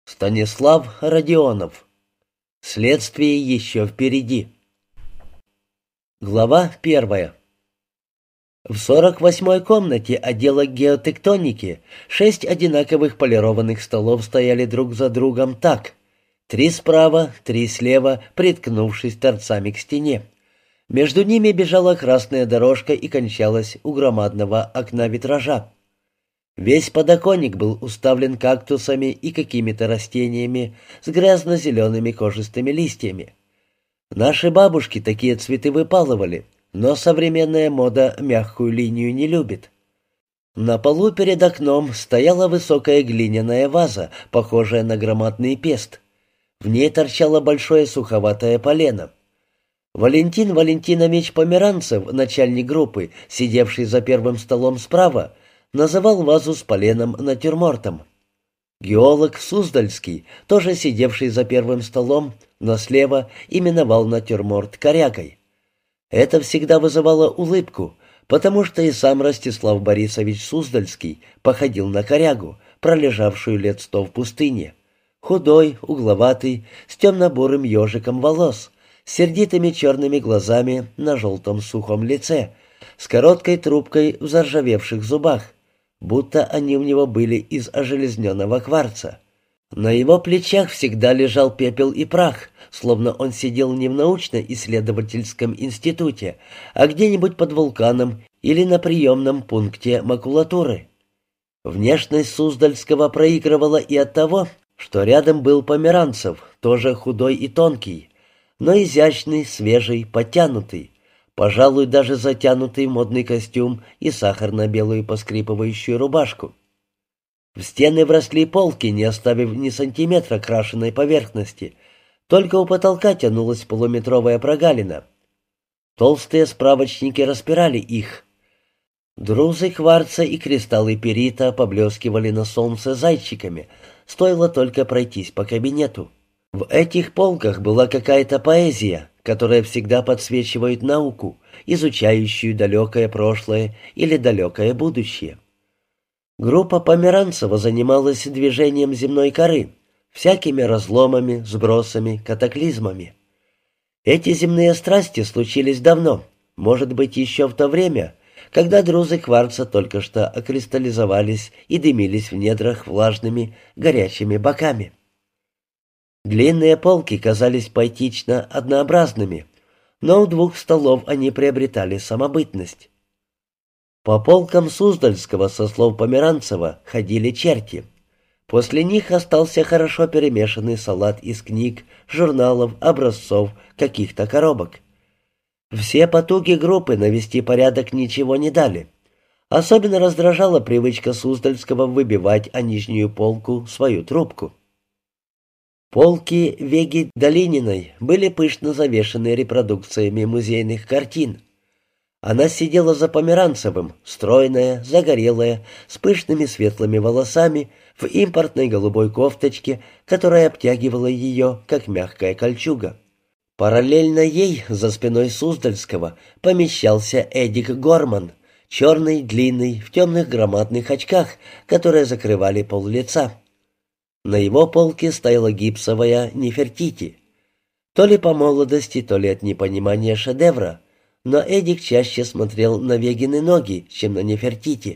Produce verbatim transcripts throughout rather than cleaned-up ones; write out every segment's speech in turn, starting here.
Станислав Родионов. Следствие еще впереди. Глава первая. В сорок восьмой комнате отдела геотектоники шесть одинаковых полированных столов стояли друг за другом так. Три справа, три слева, приткнувшись торцами к стене. Между ними бежала красная дорожка и кончалась у громадного окна витража. Весь подоконник был уставлен кактусами и какими-то растениями с грязно-зелеными кожистыми листьями. Наши бабушки такие цветы выпалывали, но современная мода мягкую линию не любит. На полу перед окном стояла высокая глиняная ваза, похожая на громадный пест. В ней торчало большое суховатое полено. Валентин Валентинович Померанцев, начальник группы, сидевший за первым столом справа, называл вазу с поленом натюрмортом. Геолог Суздальский, тоже сидевший за первым столом, но слева, именовал натюрморт корягой. Это всегда вызывало улыбку, потому что и сам Ростислав Борисович Суздальский походил на корягу, пролежавшую лет сто в пустыне. Худой, угловатый, с темно-бурым ежиком волос, с сердитыми черными глазами на желтом сухом лице, с короткой трубкой в заржавевших зубах, будто они у него были из ожелезненного кварца. На его плечах всегда лежал пепел и прах, словно он сидел не в научно-исследовательском институте, а где-нибудь под вулканом или на приемном пункте макулатуры. Внешность Суздальского проигрывала и от того, что рядом был Померанцев, тоже худой и тонкий, но изящный, свежий, подтянутый, пожалуй, даже затянутый в модный костюм и сахарно-белую поскрипывающую рубашку. В стены вросли полки, не оставив ни сантиметра крашеной поверхности, только у потолка тянулась полуметровая прогалина. Толстые справочники распирали их. Друзы кварца и кристаллы перита поблескивали на солнце зайчиками, стоило только пройтись по кабинету. В этих полках была какая-то поэзия, которая всегда подсвечивает науку, изучающую далекое прошлое или далекое будущее. Группа Померанцева занималась движением земной коры, всякими разломами, сбросами, катаклизмами. Эти земные страсти случились давно, может быть, еще в то время, когда друзы кварца только что окристаллизовались и дымились в недрах влажными, горячими боками. Длинные полки казались поэтично однообразными, но у двух столов они приобретали самобытность. По полкам Суздальского, со слов Померанцева, ходили черти. После них остался хорошо перемешанный салат из книг, журналов, образцов, каких-то коробок. Все потуги группы навести порядок ничего не дали. Особенно раздражала привычка Суздальского выбивать о нижнюю полку свою трубку. Полки Веги Долининой были пышно завешены репродукциями музейных картин. Она сидела за Померанцевым, стройная, загорелая, с пышными светлыми волосами, в импортной голубой кофточке, которая обтягивала ее, как мягкая кольчуга. Параллельно ей, за спиной Суздальского, помещался Эдик Горман, черный, длинный, в темных громадных очках, которые закрывали пол лица. На его полке стояла гипсовая Нефертити. То ли по молодости, то ли от непонимания шедевра, но Эдик чаще смотрел на Вегины ноги, чем на Нефертити.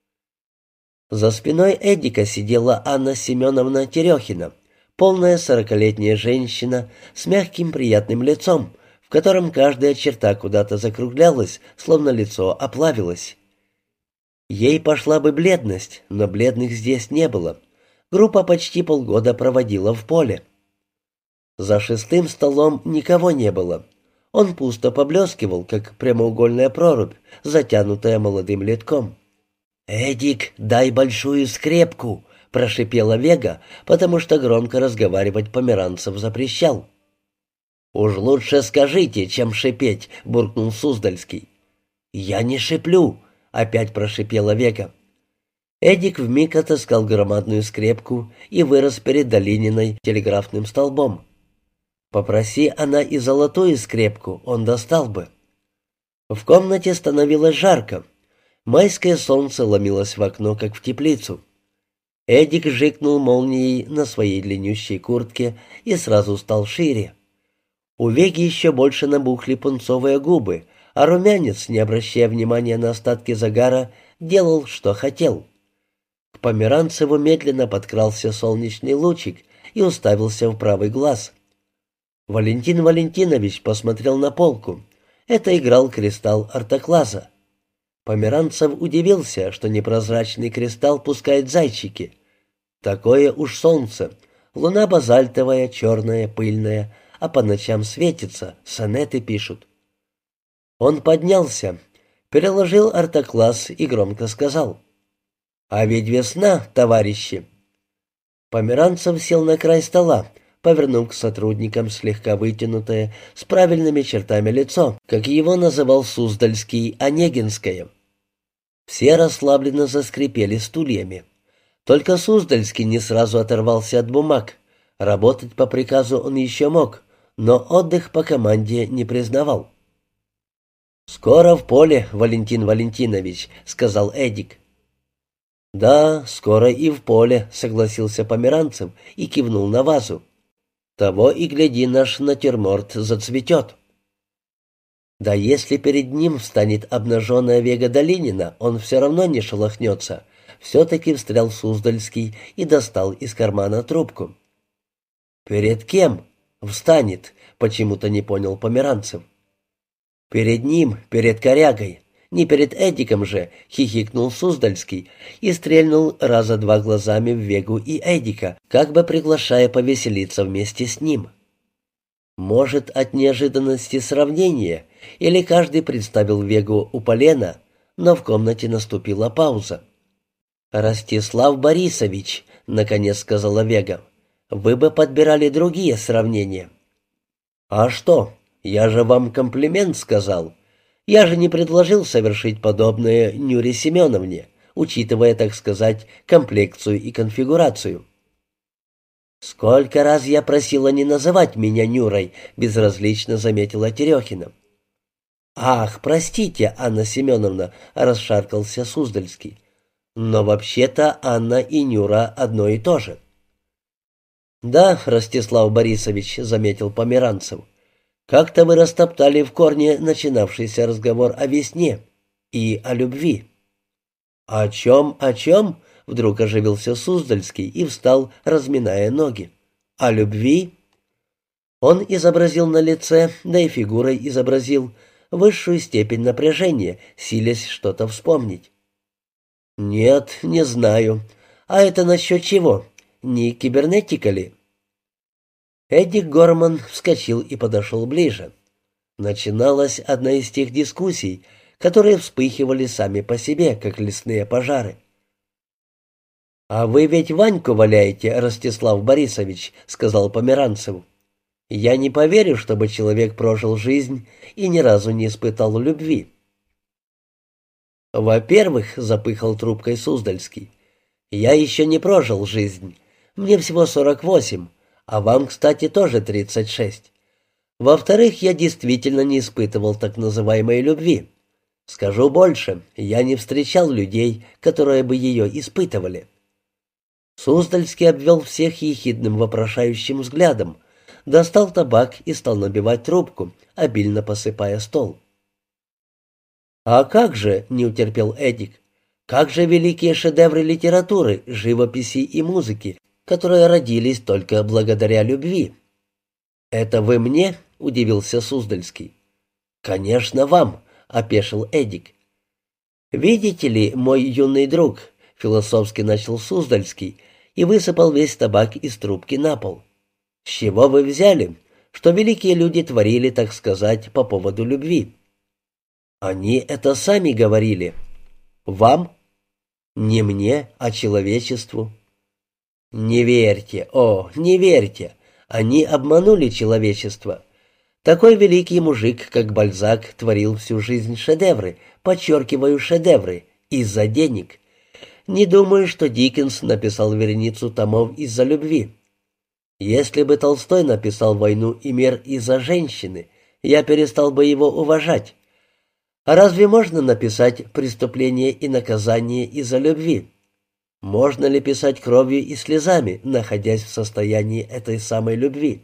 За спиной Эдика сидела Анна Семеновна Терехина, полная сорокалетняя женщина с мягким приятным лицом, в котором каждая черта куда-то закруглялась, словно лицо оплавилось. Ей пошла бы бледность, но бледных здесь не было. Группа почти полгода проводила в поле. За шестым столом никого не было. Он пусто поблескивал, как прямоугольная прорубь, затянутая молодым литком. «Эдик, дай большую скрепку!» — прошипела Вега, потому что громко разговаривать Померанцев запрещал. «Уж лучше скажите, чем шипеть!» — буркнул Суздальский. «Я не шиплю!» — опять прошипела Вега. Эдик вмиг отыскал громадную скрепку и вырос перед Долининой телеграфным столбом. Попроси она и золотую скрепку, он достал бы. В комнате становилось жарко. Майское солнце ломилось в окно, как в теплицу. Эдик жикнул молнией на своей длиннющей куртке и сразу стал шире. У Веги еще больше набухли пунцовые губы, а румянец, не обращая внимания на остатки загара, делал, что хотел. К Померанцеву медленно подкрался солнечный лучик и уставился в правый глаз. Валентин Валентинович посмотрел на полку. Это играл кристалл ортоклаза. Померанцев удивился, что непрозрачный кристалл пускает зайчики. Такое уж солнце. Луна базальтовая, черная, пыльная, а по ночам светится, сонеты пишут. Он поднялся, переложил ортоклаз и громко сказал: «А ведь весна, товарищи!» Померанцев сел на край стола, повернув к сотрудникам слегка вытянутое, с правильными чертами лицо, как его называл Суздальский, Онегинское. Все расслабленно заскрипели стульями. Только Суздальский не сразу оторвался от бумаг. Работать по приказу он еще мог, но отдых по команде не признавал. «Скоро в поле, Валентин Валентинович», — сказал Эдик. «Да, скоро и в поле», — согласился Померанцев и кивнул на вазу. «Того и гляди, наш натюрморт зацветет». Да если перед ним встанет обнаженная Вега Долинина, он все равно не шелохнется. Все-таки встрял Суздальский и достал из кармана трубку. «Перед кем встанет?» — почему-то не понял Померанцев. «Перед ним, перед корягой. Не перед Эдиком же», — хихикнул Суздальский и стрельнул раза два глазами в Вегу и Эдика, как бы приглашая повеселиться вместе с ним. Может, от неожиданности сравнения, или каждый представил Вегу у полена, но в комнате наступила пауза. «Ростислав Борисович», — наконец сказала Вега, — «вы бы подбирали другие сравнения». «А что? Я же вам комплимент сказал. Я же не предложил совершить подобное Нюре Семеновне, учитывая, так сказать, комплекцию и конфигурацию». «Сколько раз я просила не называть меня Нюрой», — безразлично заметила Терехина. «Ах, простите, Анна Семеновна», — расшаркался Суздальский. «Но вообще-то Анна и Нюра одно и то же». «Да, Ростислав Борисович», — заметил Померанцев, — «как-то вы растоптали в корне начинавшийся разговор о весне и о любви». «О чем, о чем?» — вдруг оживился Суздальский и встал, разминая ноги. «О любви?» Он изобразил на лице, да и фигурой изобразил высшую степень напряжения, силясь что-то вспомнить. «Нет, не знаю. А это насчет чего? Не кибернетика ли?» Эдик Горман вскочил и подошел ближе. Начиналась одна из тех дискуссий, которые вспыхивали сами по себе, как лесные пожары. «А вы ведь Ваньку валяете, Ростислав Борисович», — сказал Померанцеву. «Я не поверю, чтобы человек прожил жизнь и ни разу не испытал любви». «Во-первых», — запыхал трубкой Суздальский, — «я еще не прожил жизнь. Мне всего сорок восемь, а вам, кстати, тоже тридцать шесть. Во-вторых, я действительно не испытывал так называемой любви. Скажу больше, я не встречал людей, которые бы ее испытывали». Суздальский обвел всех ехидным вопрошающим взглядом, достал табак и стал набивать трубку, обильно посыпая стол. «А как же, — не утерпел Эдик, — как же великие шедевры литературы, живописи и музыки, которые родились только благодаря любви?» «Это вы мне?» — удивился Суздальский. «Конечно, вам», — опешил Эдик. «Видите ли, мой юный друг», — философски начал Суздальский и высыпал весь табак из трубки на пол. «С чего вы взяли, что великие люди творили, так сказать, по поводу любви?» «Они это сами говорили». «Вам?» «Не мне, а человечеству». «Не верьте, о, не верьте. Они обманули человечество. Такой великий мужик, как Бальзак, творил всю жизнь шедевры, подчеркиваю, шедевры, из-за денег. Не думаю, что Диккенс написал вереницу томов из-за любви. Если бы Толстой написал «Войну и мир» из-за женщины, я перестал бы его уважать. А разве можно написать «Преступление и наказание» из-за любви? Можно ли писать кровью и слезами, находясь в состоянии этой самой любви?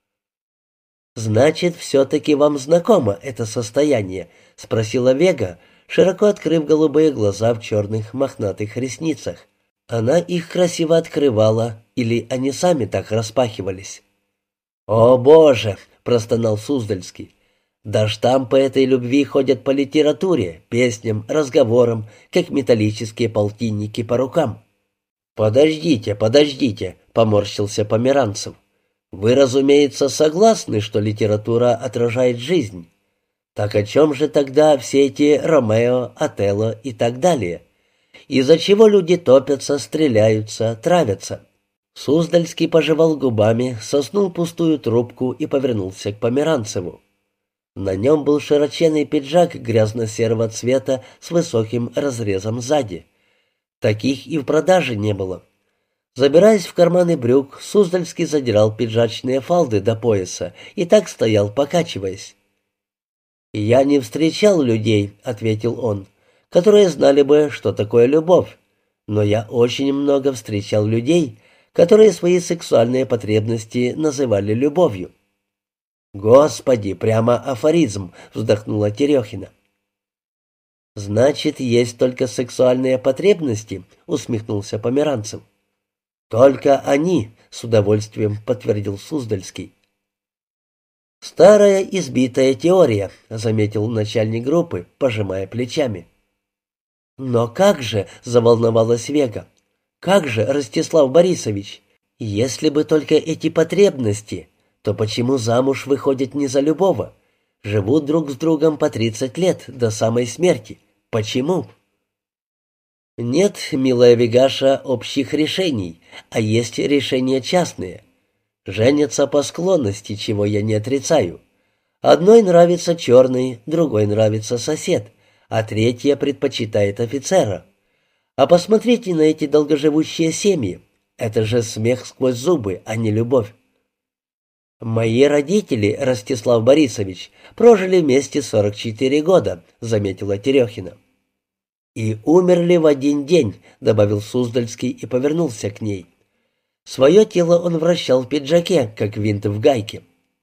«Значит, все-таки вам знакомо это состояние?» — спросила Вега, широко открыв голубые глаза в черных мохнатых ресницах. Она их красиво открывала, или они сами так распахивались? «О, Боже!» — простонал Суздальский. «Да штампы этой любви ходят по литературе, песням, разговорам, как металлические полтинники по рукам». «Подождите, подождите», — поморщился Померанцев. «Вы, разумеется, согласны, что литература отражает жизнь. Так о чем же тогда все эти Ромео, Отелло и так далее? Из-за чего люди топятся, стреляются, травятся?» Суздальский пожевал губами, соснул пустую трубку и повернулся к Померанцеву. На нем был широченный пиджак грязно-серого цвета с высоким разрезом сзади. Таких и в продаже не было. Забираясь в карманы брюк, Суздальский задирал пиджачные фалды до пояса и так стоял, покачиваясь. «Я не встречал людей», — ответил он, — «которые знали бы, что такое любовь. Но я очень много встречал людей, которые свои сексуальные потребности называли любовью». «Господи, прямо афоризм», — вздохнула Терехина. «Значит, есть только сексуальные потребности?» — усмехнулся Померанцев. «Только они», — с удовольствием подтвердил Суздальский. «Старая избитая теория», — заметил начальник группы, пожимая плечами. «Но как же», — заволновалась Вега, — «как же, Ростислав Борисович, если бы только эти потребности, то почему замуж выходят не за любого? Живут друг с другом по тридцать лет, до самой смерти. Почему?» «Нет, милая Вегаша, общих решений, а есть решения частные. Женятся по склонности, чего я не отрицаю. Одной нравится черный, другой нравится сосед, а третья предпочитает офицера. А посмотрите на эти долгоживущие семьи. Это же смех сквозь зубы, а не любовь. «Мои родители, Ростислав Борисович, прожили вместе сорок четыре года», — заметила Терехина. «И умерли в один день», — добавил Суздальский и повернулся к ней. Свое тело он вращал в пиджаке, как винт в гайке.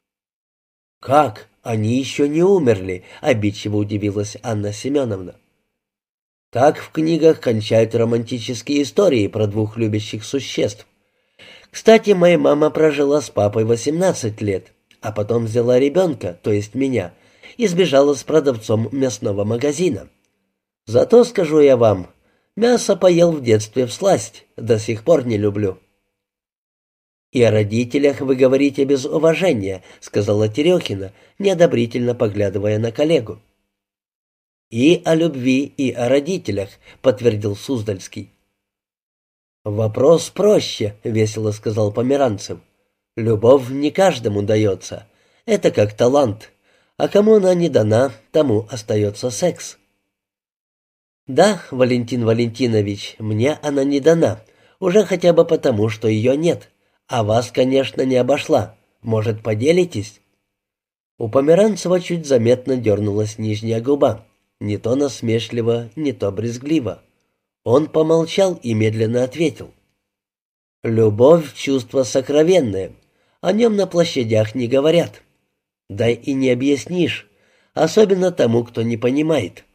«Как? Они еще не умерли», — обидчиво удивилась Анна Семеновна. «Так в книгах кончают романтические истории про двух любящих существ. Кстати, моя мама прожила с папой восемнадцать лет, а потом взяла ребенка, то есть меня, и сбежала с продавцом мясного магазина. Зато, скажу я вам, мясо поел в детстве всласть, до сих пор не люблю». «И о родителях вы говорите без уважения», — сказала Терехина, неодобрительно поглядывая на коллегу. «И о любви, и о родителях», — подтвердил Суздальский. «Вопрос проще», — весело сказал Померанцев. «Любовь не каждому дается. Это как талант. А кому она не дана, тому остается секс». «Да, Валентин Валентинович, мне она не дана, уже хотя бы потому, что ее нет. А вас, конечно, не обошла. Может, поделитесь?» У Померанцева чуть заметно дернулась нижняя губа. Не то насмешливо, не то брезгливо. Он помолчал и медленно ответил. «Любовь — чувство сокровенное. О нем на площадях не говорят. Да и не объяснишь, особенно тому, кто не понимает».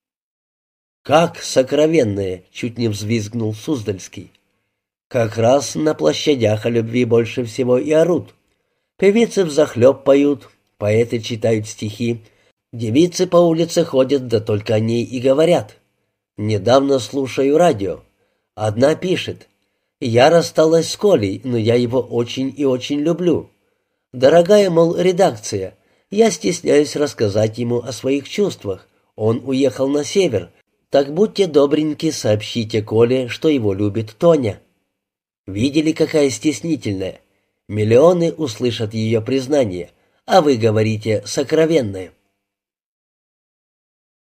«Как сокровенное?» — чуть не взвизгнул Суздальский. «Как раз на площадях о любви больше всего и орут. Певицы взахлеб поют, поэты читают стихи, девицы по улице ходят, да только о ней и говорят. Недавно слушаю радио. Одна пишет: «Я рассталась с Колей, но я его очень и очень люблю. Дорогая, мол, редакция, я стесняюсь рассказать ему о своих чувствах. Он уехал на север. Так будьте добреньки, сообщите Коле, что его любит Тоня». Видели, какая стеснительная? Миллионы услышат ее признание, а вы говорите «сокровенное».